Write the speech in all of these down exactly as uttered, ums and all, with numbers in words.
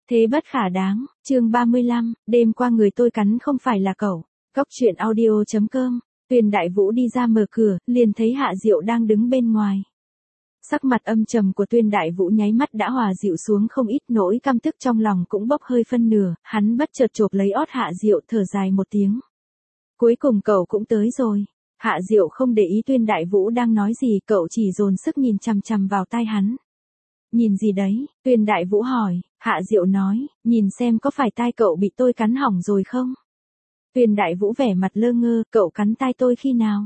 Thế bất khả đáng, chương ba mươi lăm, đêm qua người tôi cắn không phải là cậu. Cóc truyện audio chấm com. Tuyền Đại Vũ đi ra mở cửa, liền thấy Hạ Diệu đang đứng bên ngoài. Sắc mặt âm trầm của Tuyền Đại Vũ nháy mắt đã hòa dịu xuống không ít, nỗi căm tức trong lòng cũng bốc hơi phân nửa, hắn bất chợt chộp lấy ót Hạ Diệu thở dài một tiếng. Cuối cùng cậu cũng tới rồi. Hạ Diệu không để ý Tuyền Đại Vũ đang nói gì, cậu chỉ dồn sức nhìn chằm chằm vào tai hắn. Nhìn gì đấy? Tuyền Đại Vũ hỏi. Hạ Diệu nói, nhìn xem có phải tai cậu bị tôi cắn hỏng rồi không? Tuyền Đại Vũ vẻ mặt lơ ngơ, cậu cắn tai tôi khi nào?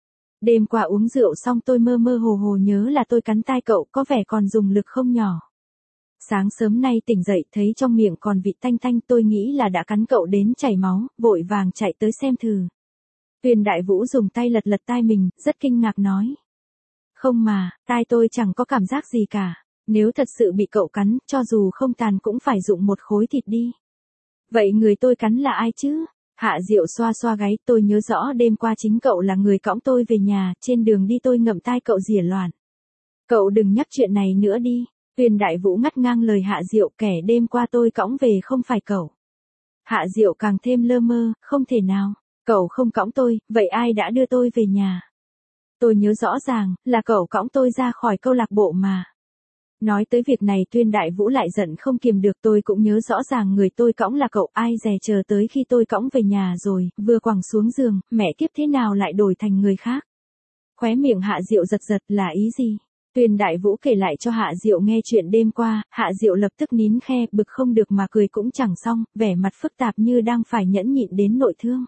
Đêm qua uống rượu xong tôi mơ mơ hồ hồ nhớ là tôi cắn tai cậu, có vẻ còn dùng lực không nhỏ. Sáng sớm nay tỉnh dậy thấy trong miệng còn vị tanh tanh, tôi nghĩ là đã cắn cậu đến chảy máu, vội vàng chạy tới xem thử. Tuyền Đại Vũ dùng tay lật lật tai mình, rất kinh ngạc nói. Không mà, tai tôi chẳng có cảm giác gì cả. Nếu thật sự bị cậu cắn, cho dù không tàn cũng phải dụng một khối thịt đi. Vậy người tôi cắn là ai chứ? Hạ Diệu xoa xoa gáy, tôi nhớ rõ đêm qua chính cậu là người cõng tôi về nhà, trên đường đi tôi ngậm tai cậu rỉa loạn. Cậu đừng nhắc chuyện này nữa đi. Tuyền Đại Vũ ngắt ngang lời Hạ Diệu, kẻ đêm qua tôi cõng về không phải cậu. Hạ Diệu càng thêm lơ mơ, không thể nào, cậu không cõng tôi, vậy ai đã đưa tôi về nhà? Tôi nhớ rõ ràng, là cậu cõng tôi ra khỏi câu lạc bộ mà. Nói tới việc này Tuyền Đại Vũ lại giận không kiềm được, tôi cũng nhớ rõ ràng người tôi cõng là cậu, ai dè chờ tới khi tôi cõng về nhà rồi, vừa quẳng xuống giường, mẹ kiếp thế nào lại đổi thành người khác. Khóe miệng Hạ Diệu giật giật, là ý gì? Tuyền Đại Vũ kể lại cho Hạ Diệu nghe chuyện đêm qua, Hạ Diệu lập tức nín khe, bực không được mà cười cũng chẳng xong, vẻ mặt phức tạp như đang phải nhẫn nhịn đến nội thương.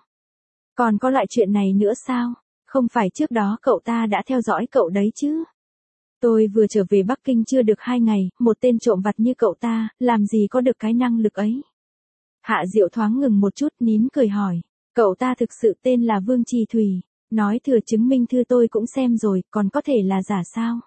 Còn có loại chuyện này nữa sao? Không phải trước đó cậu ta đã theo dõi cậu đấy chứ? Tôi vừa trở về Bắc Kinh chưa được hai ngày, một tên trộm vặt như cậu ta, làm gì có được cái năng lực ấy. Hạ Diệu thoáng ngừng một chút, nín cười hỏi, cậu ta thực sự tên là Vương Trì Thủy, nói thừa chứng minh thư tôi cũng xem rồi, còn có thể là giả sao?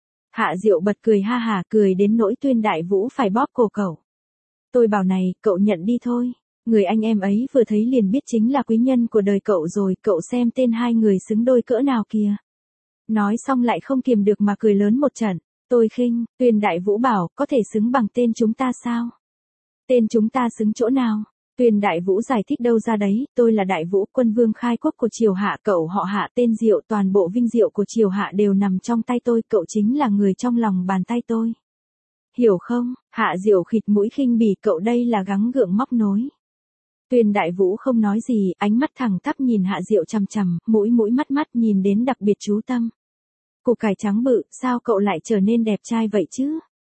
Hạ Diệu bật cười ha hả, cười đến nỗi Tuyền Đại Vũ phải bóp cổ cậu. Tôi bảo này, cậu nhận đi thôi, người anh em ấy vừa thấy liền biết chính là quý nhân của đời cậu rồi, cậu xem tên hai người xứng đôi cỡ nào kìa. Nói xong lại không kiềm được mà cười lớn một trận. Tôi khinh. Tuyền Đại Vũ bảo, có thể xứng bằng tên chúng ta sao? Tên chúng ta xứng chỗ nào? Tuyền Đại Vũ giải thích đâu ra đấy, tôi là Đại Vũ, quân vương khai quốc của Triều Hạ, cậu họ Hạ tên Diệu, toàn bộ vinh diệu của Triều Hạ đều nằm trong tay tôi, cậu chính là người trong lòng bàn tay tôi. Hiểu không? Hạ Diệu khịt mũi khinh bỉ, cậu đây là gắng gượng móc nối. Tuyền Đại Vũ không nói gì, ánh mắt thẳng tắp nhìn Hạ Diệu chằm chằm, mũi mũi mắt mắt nhìn đến đặc biệt chú tâm. Củ cải trắng bự, sao cậu lại trở nên đẹp trai vậy chứ?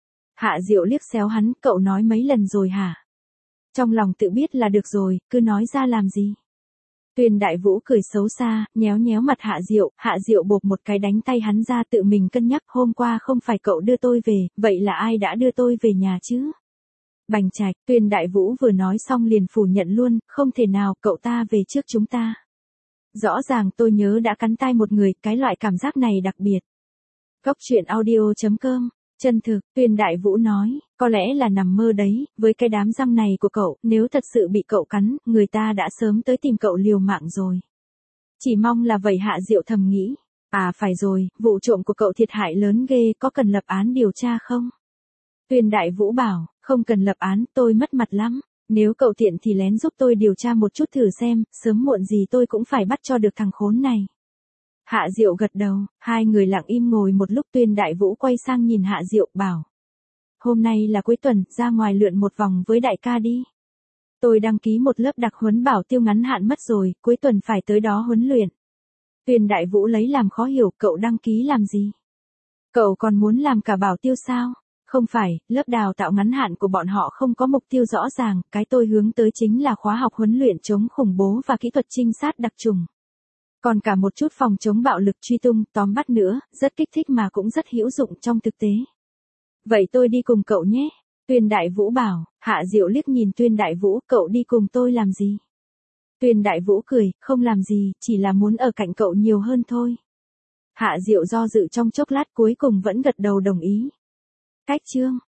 Hạ Diệu liếc xéo hắn, cậu nói mấy lần rồi hả? Trong lòng tự biết là được rồi, cứ nói ra làm gì? Tuyền Đại Vũ cười xấu xa, nhéo nhéo mặt Hạ Diệu, Hạ Diệu bộp một cái đánh tay hắn ra, tự mình cân nhắc, hôm qua không phải cậu đưa tôi về, vậy là ai đã đưa tôi về nhà chứ? Bành Trạch. Tuyền Đại Vũ vừa nói xong liền phủ nhận luôn, không thể nào, cậu ta về trước chúng ta. Rõ ràng tôi nhớ đã cắn tai một người, cái loại cảm giác này đặc biệt. Cóc truyện audio chấm com. Chân thực, Tuyền Đại Vũ nói, có lẽ là nằm mơ đấy, với cái đám răng này của cậu, nếu thật sự bị cậu cắn, người ta đã sớm tới tìm cậu liều mạng rồi. Chỉ mong là vậy, Hạ Diệu thầm nghĩ. À phải rồi, vụ trộm của cậu thiệt hại lớn ghê, có cần lập án điều tra không? Tuyền Đại Vũ bảo, không cần lập án, tôi mất mặt lắm. Nếu cậu tiện thì lén giúp tôi điều tra một chút thử xem, sớm muộn gì tôi cũng phải bắt cho được thằng khốn này. Hạ Diệu gật đầu, hai người lặng im ngồi một lúc. Tuyền Đại Vũ quay sang nhìn Hạ Diệu, bảo. Hôm nay là cuối tuần, ra ngoài lượn một vòng với đại ca đi. Tôi đăng ký một lớp đặc huấn bảo tiêu ngắn hạn mất rồi, cuối tuần phải tới đó huấn luyện. Tuyền Đại Vũ lấy làm khó hiểu, cậu đăng ký làm gì? Cậu còn muốn làm cả bảo tiêu sao? Không phải, lớp đào tạo ngắn hạn của bọn họ không có mục tiêu rõ ràng, cái tôi hướng tới chính là khóa học huấn luyện chống khủng bố và kỹ thuật trinh sát đặc trùng. Còn cả một chút phòng chống bạo lực truy tung, tóm bắt nữa, rất kích thích mà cũng rất hữu dụng trong thực tế. Vậy tôi đi cùng cậu nhé. Tuyền Đại Vũ bảo. Hạ Diệu liếc nhìn Tuyền Đại Vũ, cậu đi cùng tôi làm gì? Tuyền Đại Vũ cười, không làm gì, chỉ là muốn ở cạnh cậu nhiều hơn thôi. Hạ Diệu do dự trong chốc lát cuối cùng vẫn gật đầu đồng ý. Cách chương.